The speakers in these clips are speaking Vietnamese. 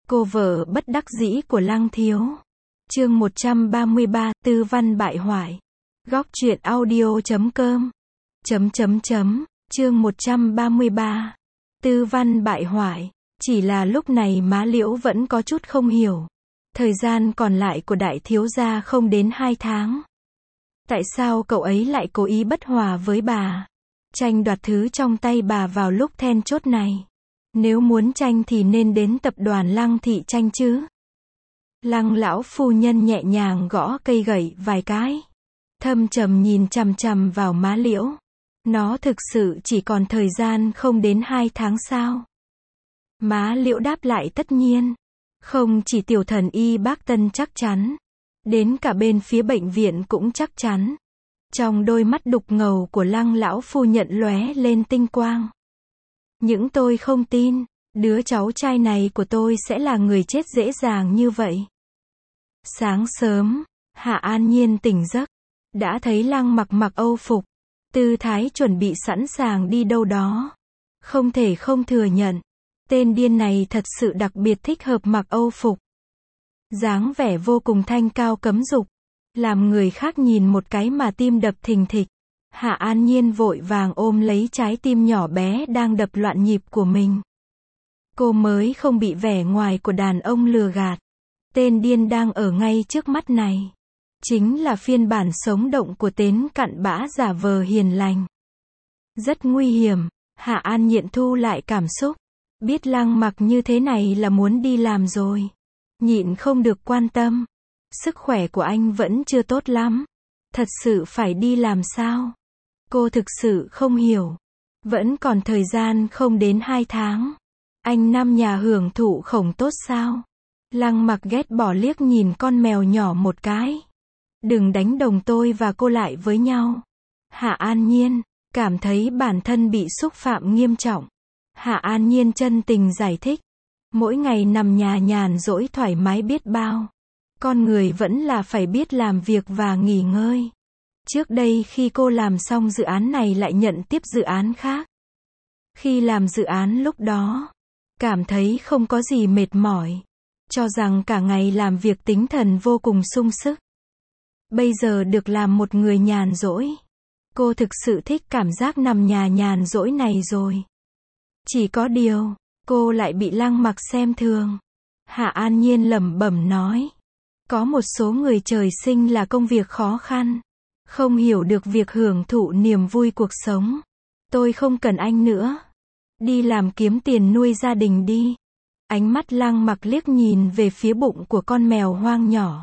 Cô vợ bất đắc dĩ của Lăng Thiếu. Chương 133, tư văn bại hoại. Góc truyện audio.com. Chương 133. Tư văn bại hoại. Chỉ là lúc này má Liễu vẫn có chút không hiểu. Thời gian còn lại của đại thiếu gia không đến 2 tháng. Tại sao cậu ấy lại cố ý bất hòa với bà? Tranh đoạt thứ trong tay bà vào lúc then chốt này. Nếu muốn tranh thì nên đến tập đoàn Lăng thị tranh chứ. Lăng lão phu nhân nhẹ nhàng gõ cây gậy vài cái. Thâm trầm nhìn chằm chằm vào má Liễu. Nó thực sự chỉ còn thời gian không đến 2 tháng sao? Má Liễu đáp lại tất nhiên. Không chỉ tiểu thần y bác Tân chắc chắn. Đến cả bên phía bệnh viện cũng chắc chắn. Trong đôi mắt đục ngầu của Lăng lão phu nhận lóe lên tinh quang. Những tôi không tin, đứa cháu trai này của tôi sẽ là người chết dễ dàng như vậy. Sáng sớm, Hạ An Nhiên tỉnh giấc, đã thấy Lăng mặc âu phục, tư thái chuẩn bị sẵn sàng đi đâu đó. Không thể không thừa nhận, tên điên này thật sự đặc biệt thích hợp mặc âu phục. Dáng vẻ vô cùng thanh cao cấm dục, làm người khác nhìn một cái mà tim đập thình thịch. Hạ An Nhiên vội vàng ôm lấy trái tim nhỏ bé đang đập loạn nhịp của mình. Cô mới không bị vẻ ngoài của đàn ông lừa gạt. Tên điên đang ở ngay trước mắt này. Chính là phiên bản sống động của tên cặn bã giả vờ hiền lành. Rất nguy hiểm, Hạ An Nhiên thu lại cảm xúc. Biết Lăng mặc như thế này là muốn đi làm rồi. Nhịn không được quan tâm. Sức khỏe của anh vẫn chưa tốt lắm. Thật sự phải đi làm sao? Cô thực sự không hiểu. Vẫn còn thời gian không đến 2 tháng. Anh năm nhà hưởng thụ không tốt sao? Lăng mặc ghét bỏ liếc nhìn con mèo nhỏ một cái. Đừng đánh đồng tôi và cô lại với nhau. Hạ An Nhiên cảm thấy bản thân bị xúc phạm nghiêm trọng. Hạ An Nhiên chân tình giải thích. Mỗi ngày nằm nhà nhàn rỗi thoải mái biết bao. Con người vẫn là phải biết làm việc và nghỉ ngơi. Trước đây khi cô làm xong dự án này lại nhận tiếp dự án khác. Khi làm dự án lúc đó, cảm thấy không có gì mệt mỏi. Cho rằng cả ngày làm việc tinh thần vô cùng sung sức. Bây giờ được làm một người nhàn rỗi. Cô thực sự thích cảm giác nằm nhà nhàn rỗi này rồi. Chỉ có điều, cô lại bị Lăng mặc xem thường. Hạ An Nhiên lẩm bẩm nói. Có một số người trời sinh là công việc khó khăn. Không hiểu được việc hưởng thụ niềm vui cuộc sống. Tôi không cần anh nữa. Đi làm kiếm tiền nuôi gia đình đi. Ánh mắt Lăng mặc liếc nhìn về phía bụng của con mèo hoang nhỏ.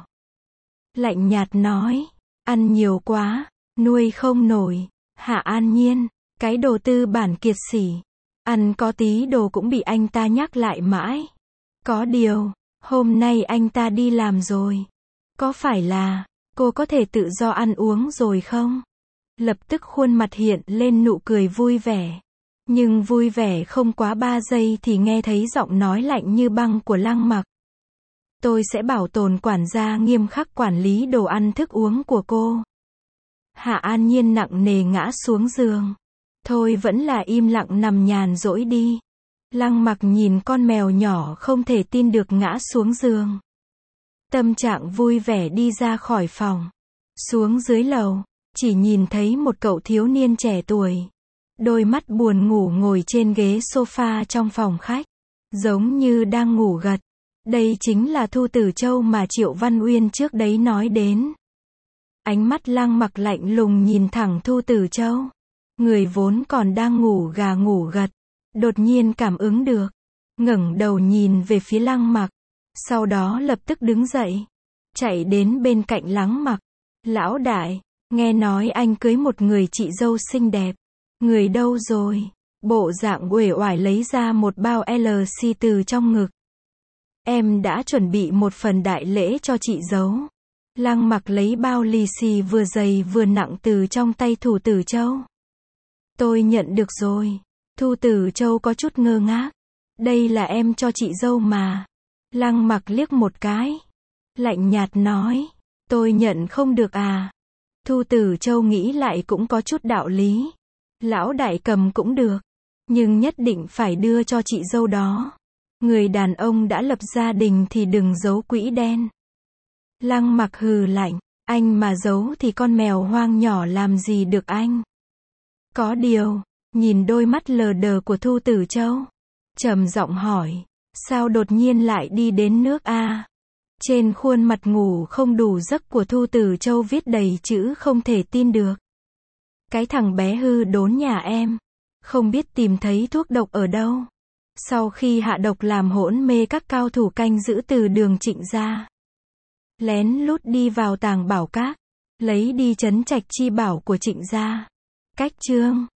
Lạnh nhạt nói. Ăn nhiều quá, nuôi không nổi. Hạ An Nhiên, cái đồ tư bản kiệt sỉ. Ăn có tí đồ cũng bị anh ta nhắc lại mãi. Có điều, hôm nay anh ta đi làm rồi. Có phải là cô có thể tự do ăn uống rồi không? Lập tức khuôn mặt hiện lên nụ cười vui vẻ. Nhưng vui vẻ không quá 3 giây thì nghe thấy giọng nói lạnh như băng của Lăng mặc. Tôi sẽ bảo tồn quản gia nghiêm khắc quản lý đồ ăn thức uống của cô. Hạ An Nhiên nặng nề ngã xuống giường. Thôi vẫn là im lặng nằm nhàn rỗi đi. Lăng mặc nhìn con mèo nhỏ không thể tin được ngã xuống giường. Tâm trạng vui vẻ đi ra khỏi phòng. Xuống dưới lầu, chỉ nhìn thấy một cậu thiếu niên trẻ tuổi. Đôi mắt buồn ngủ ngồi trên ghế sofa trong phòng khách. Giống như đang ngủ gật. Đây chính là Thu Tử Châu mà Triệu Văn Uyên trước đấy nói đến. Ánh mắt Lăng mặc lạnh lùng nhìn thẳng Thu Tử Châu. Người vốn còn đang ngủ gà ngủ gật. Đột nhiên cảm ứng được. Ngẩng đầu nhìn về phía Lăng mặc. Sau đó lập tức đứng dậy. Chạy đến bên cạnh Lăng mặc. Lão đại, nghe nói anh cưới một người chị dâu xinh đẹp. Người đâu rồi? Bộ dạng uể oải lấy ra một bao LC từ trong ngực. Em đã chuẩn bị một phần đại lễ cho chị dâu. Lăng mặc lấy bao lì xì vừa dày vừa nặng từ trong tay Thu Tử Châu. Tôi nhận được rồi. Thu Tử Châu có chút ngơ ngác. Đây là em cho chị dâu mà. Lăng mặc liếc một cái. Lạnh nhạt nói. Tôi nhận không được à. Thu Tử Châu nghĩ lại cũng có chút đạo lý. Lão đại cầm cũng được. Nhưng nhất định phải đưa cho chị dâu đó. Người đàn ông đã lập gia đình thì đừng giấu quỹ đen. Lăng Mặc hừ lạnh, anh mà giấu thì con mèo hoang nhỏ làm gì được anh. Có điều, nhìn đôi mắt lờ đờ của Thu Tử Châu, trầm giọng hỏi, sao đột nhiên lại đi đến nước A? Trên khuôn mặt ngủ không đủ giấc của Thu Tử Châu viết đầy chữ không thể tin được. Cái thằng bé hư đốn nhà em, không biết tìm thấy thuốc độc ở đâu. Sau khi hạ độc làm hỗn mê các cao thủ canh giữ từ đường Trịnh gia, lén lút đi vào Tàng Bảo Các, lấy đi trấn trạch chi bảo của Trịnh gia. Cách chương